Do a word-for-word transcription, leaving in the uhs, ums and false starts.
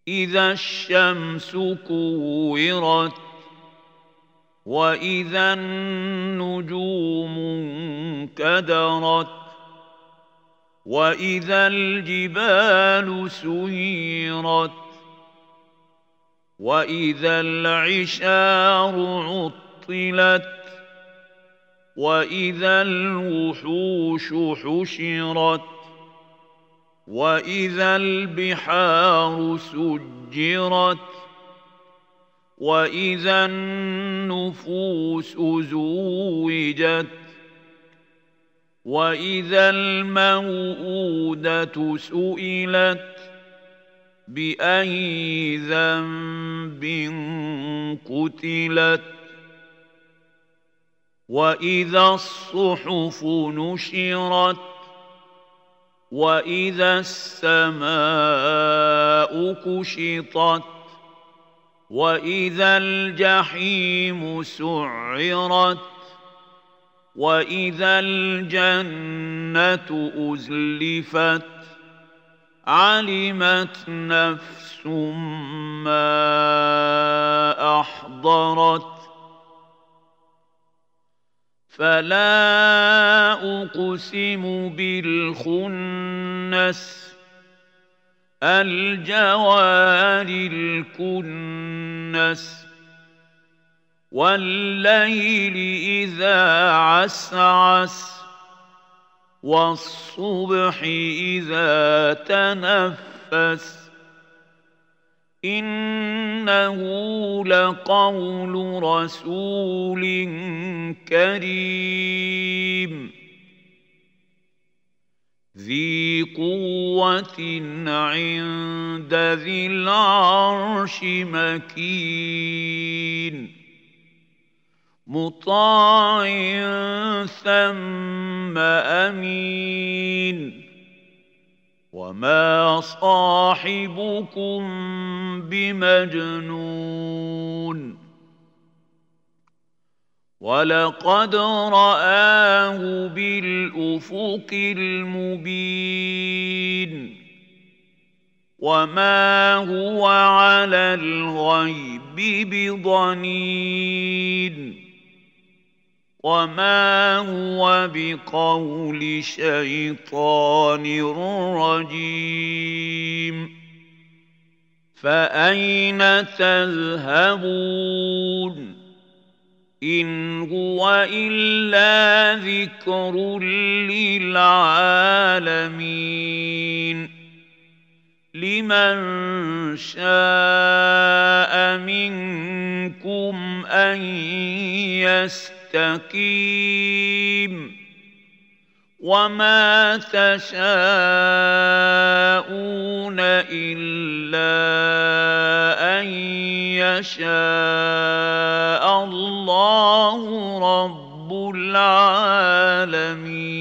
إذا الشمس كورت وإذا النجوم انكدرت وإذا الجبال سيرت وإذا العشار عطلت وإذا الوحوش حشرت وإذا البحار سجرت وإذا النفوس زوجت وإذا الموءودة سئلت بأي ذنب قتلت وإذا الصحف نشرت وإذا السماء كشطت وإذا الجحيم سعرت وإذا الجنة أزلفت علمت نفس ما أحضرت فلا أقسم بالخنس الجوار الكنس والليل إذا عسعس والصبح إذا تنفس إنه لقول رسول كريم ذي قوة عند ذي العرش مكين مطاع ثم أمين وما صاحبكم بمجنون ولقد رآه بالأفق المبين وما هو على الغيب بضنين وما هو بقول شيطان رجيم فأين تذهبون إن هو إلا ذكر للعالمين لمن شاء منكم أن يستقيم وما تشاءون إلا أن يشاء الله رب العالمين.